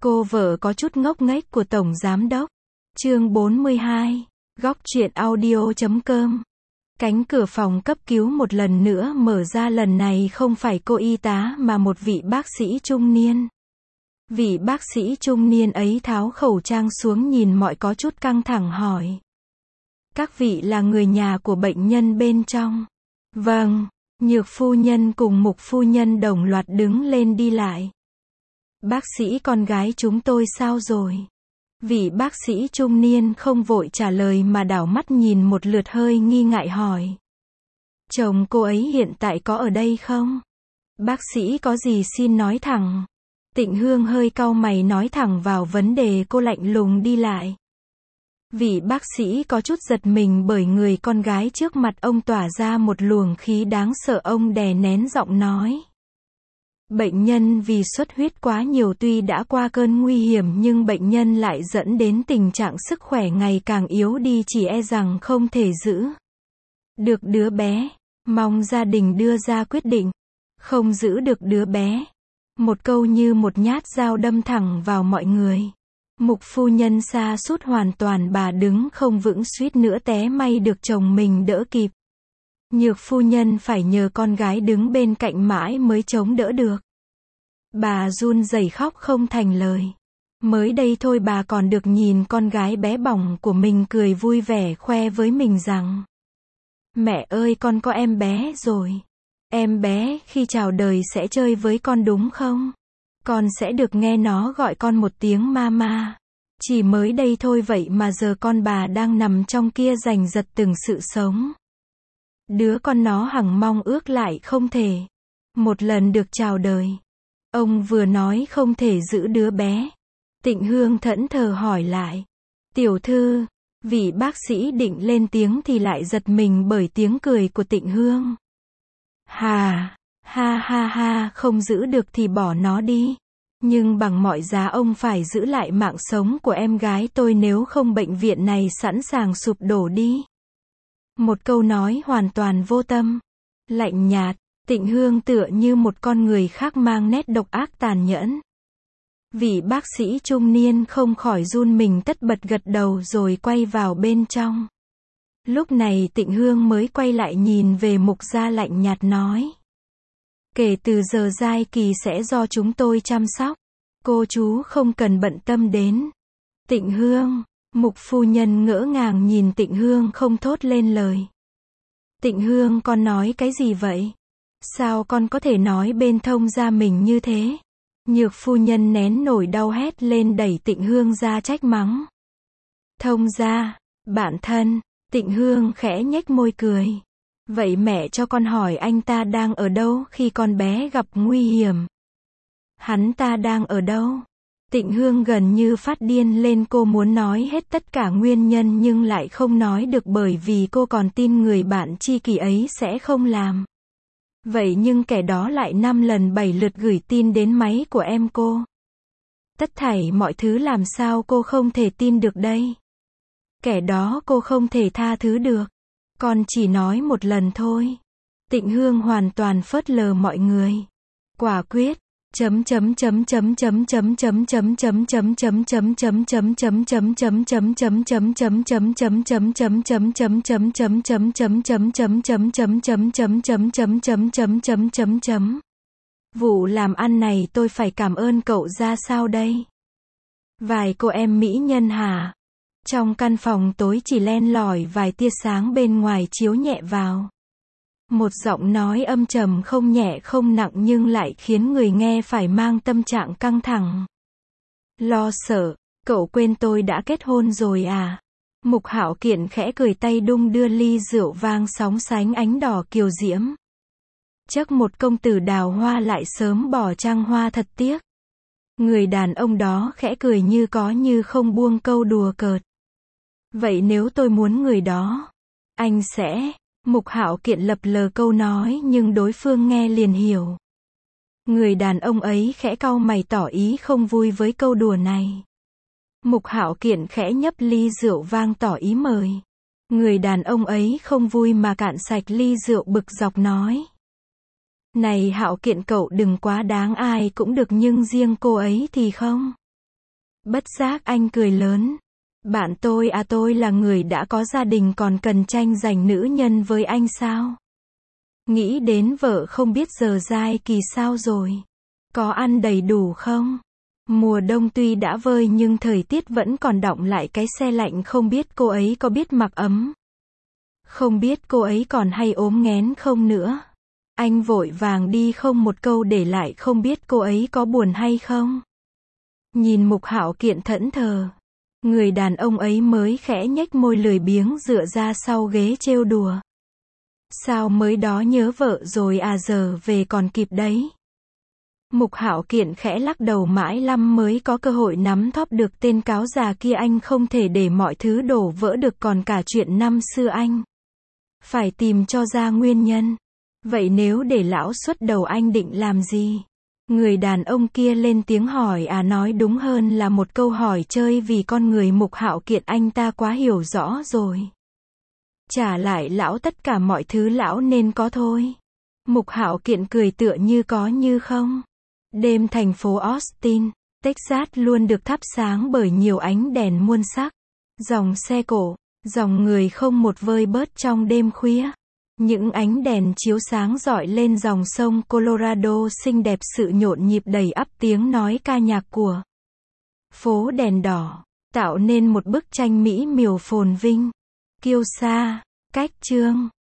Cô vợ có chút ngốc nghếch của Tổng Giám Đốc. Chương 42. Góc truyện audio.com. Cánh cửa phòng cấp cứu một lần nữa mở ra, lần này không phải cô y tá mà một vị bác sĩ trung niên. Vị bác sĩ trung niên ấy tháo khẩu trang xuống, nhìn mọi có chút căng thẳng hỏi. Các vị là người nhà của bệnh nhân bên trong? Vâng. Nhược phu nhân cùng Mục phu nhân đồng loạt đứng lên đi lại. Bác sĩ, con gái chúng tôi sao rồi? Vị bác sĩ trung niên không vội trả lời mà đảo mắt nhìn một lượt, hơi nghi ngại hỏi. Chồng cô ấy hiện tại có ở đây không? Bác sĩ có gì xin nói thẳng. Tịnh Hương hơi cau mày nói thẳng vào vấn đề, cô lạnh lùng đi lại. Vị bác sĩ có chút giật mình bởi người con gái trước mặt ông tỏa ra một luồng khí đáng sợ, ông đè nén giọng nói. Bệnh nhân vì xuất huyết quá nhiều, tuy đã qua cơn nguy hiểm nhưng bệnh nhân lại dẫn đến tình trạng sức khỏe ngày càng yếu đi, chỉ e rằng không thể giữ được đứa bé. Mong gia đình đưa ra quyết định. Không giữ được đứa bé. Một câu như một nhát dao đâm thẳng vào mọi người. Mục phu nhân sa sút hoàn toàn, bà đứng không vững suýt nữa té, may được chồng mình đỡ kịp. Nhược phu nhân phải nhờ con gái đứng bên cạnh mãi mới chống đỡ được. Bà run rẩy khóc không thành lời. Mới đây thôi bà còn được nhìn con gái bé bỏng của mình cười vui vẻ khoe với mình rằng: Mẹ ơi, con có em bé rồi. Em bé khi chào đời sẽ chơi với con đúng không? Con sẽ được nghe nó gọi con một tiếng mama. Chỉ mới đây thôi vậy mà giờ con bà đang nằm trong kia giành giật từng sự sống. Đứa con nó hằng mong ước lại không thể một lần được chào đời. Ông vừa nói không thể giữ đứa bé. Tịnh Hương thẫn thờ hỏi lại. Tiểu thư, vị bác sĩ định lên tiếng thì lại giật mình bởi tiếng cười của Tịnh Hương. Ha ha ha, không giữ được thì bỏ nó đi. Nhưng bằng mọi giá ông phải giữ lại mạng sống của em gái tôi, nếu không bệnh viện này sẵn sàng sụp đổ đi. Một câu nói hoàn toàn vô tâm, lạnh nhạt. Tịnh Hương tựa như một con người khác mang nét độc ác tàn nhẫn. Vị bác sĩ trung niên không khỏi run mình, tất bật gật đầu rồi quay vào bên trong. Lúc này Tịnh Hương mới quay lại nhìn về Mục gia, lạnh nhạt nói. Kể từ giờ Giai Kỳ sẽ do chúng tôi chăm sóc. Cô chú không cần bận tâm đến. Tịnh Hương. Mục phu nhân ngỡ ngàng nhìn Tịnh Hương không thốt lên lời. Tịnh Hương, con nói cái gì vậy? Sao con có thể nói bên thông gia mình như thế? Nhược phu nhân nén nổi đau hét lên, đẩy Tịnh Hương ra trách mắng. Thông gia, bạn thân. Tịnh Hương khẽ nhếch môi cười. Vậy mẹ cho con hỏi anh ta đang ở đâu khi con bé gặp nguy hiểm? Hắn ta đang ở đâu? Tịnh Hương gần như phát điên lên, cô muốn nói hết tất cả nguyên nhân nhưng lại không nói được, bởi vì cô còn tin người bạn tri kỷ ấy sẽ không làm vậy, nhưng kẻ đó lại 5 lần 7 lượt gửi tin đến máy của em cô. Tất thảy mọi thứ làm sao cô không thể tin được đây? Kẻ đó cô không thể tha thứ được. Con chỉ nói một lần thôi. Tịnh Hương hoàn toàn phớt lờ mọi người. Quả quyết. Vụ làm ăn này tôi phải cảm ơn cậu ra sao đây? Vài cô em mỹ nhân hả? Trong căn phòng tối chỉ len lỏi vài tia sáng bên ngoài chiếu nhẹ vào. Một giọng nói âm trầm, không nhẹ không nặng nhưng lại khiến người nghe phải mang tâm trạng căng thẳng. Lo sợ, cậu quên tôi đã kết hôn rồi à? Mục Hạo Kiện khẽ cười, tay đung đưa ly rượu vang sóng sánh ánh đỏ kiều diễm. Chắc một công tử đào hoa lại sớm bỏ trăng hoa, thật tiếc. Người đàn ông đó khẽ cười như có như không, buông câu đùa cợt. Vậy nếu tôi muốn người đó, anh sẽ... Mục Hạo Kiện lập lờ câu nói nhưng đối phương nghe liền hiểu. Người đàn ông ấy khẽ cau mày tỏ ý không vui với câu đùa này. Mục Hạo Kiện khẽ nhấp ly rượu vang tỏ ý mời. Người đàn ông ấy không vui mà cạn sạch ly rượu, bực dọc nói. Này Hạo Kiện, cậu đừng quá đáng, ai cũng được nhưng riêng cô ấy thì không. Bất giác anh cười lớn. Bạn tôi à, tôi là người đã có gia đình còn cần tranh giành nữ nhân với anh sao? Nghĩ đến vợ không biết giờ giai kỳ sao rồi. Có ăn đầy đủ không? Mùa đông tuy đã vơi nhưng thời tiết vẫn còn đọng lại cái xe lạnh, không biết cô ấy có biết mặc ấm. Không biết cô ấy còn hay ốm nghén không nữa. Anh vội vàng đi không một câu để lại, không biết cô ấy có buồn hay không. Nhìn Mục Hạo Kiện thẫn thờ. Người đàn ông ấy mới khẽ nhếch môi lười biếng dựa ra sau ghế trêu đùa. Sao mới đó nhớ vợ rồi à, giờ về còn kịp đấy. Mục Hạo Kiện khẽ lắc đầu, mãi lắm mới có cơ hội nắm thóp được tên cáo già kia, anh không thể để mọi thứ đổ vỡ được, còn cả chuyện năm xưa anh phải tìm cho ra nguyên nhân. Vậy nếu để lão xuất đầu anh định làm gì? Người đàn ông kia lên tiếng hỏi, à nói đúng hơn là một câu hỏi chơi, vì con người Mục Hạo Kiện anh ta quá hiểu rõ rồi. Trả lại lão tất cả mọi thứ lão nên có thôi. Mục Hạo Kiện cười tựa như có như không. Đêm thành phố Austin, Texas luôn được thắp sáng bởi nhiều ánh đèn muôn sắc. Dòng xe cộ, dòng người không một vơi bớt trong đêm khuya. Những ánh đèn chiếu sáng rọi lên dòng sông Colorado xinh đẹp, sự nhộn nhịp đầy ắp tiếng nói ca nhạc của phố đèn đỏ, tạo nên một bức tranh mỹ miều phồn vinh, kiêu sa, cách chương.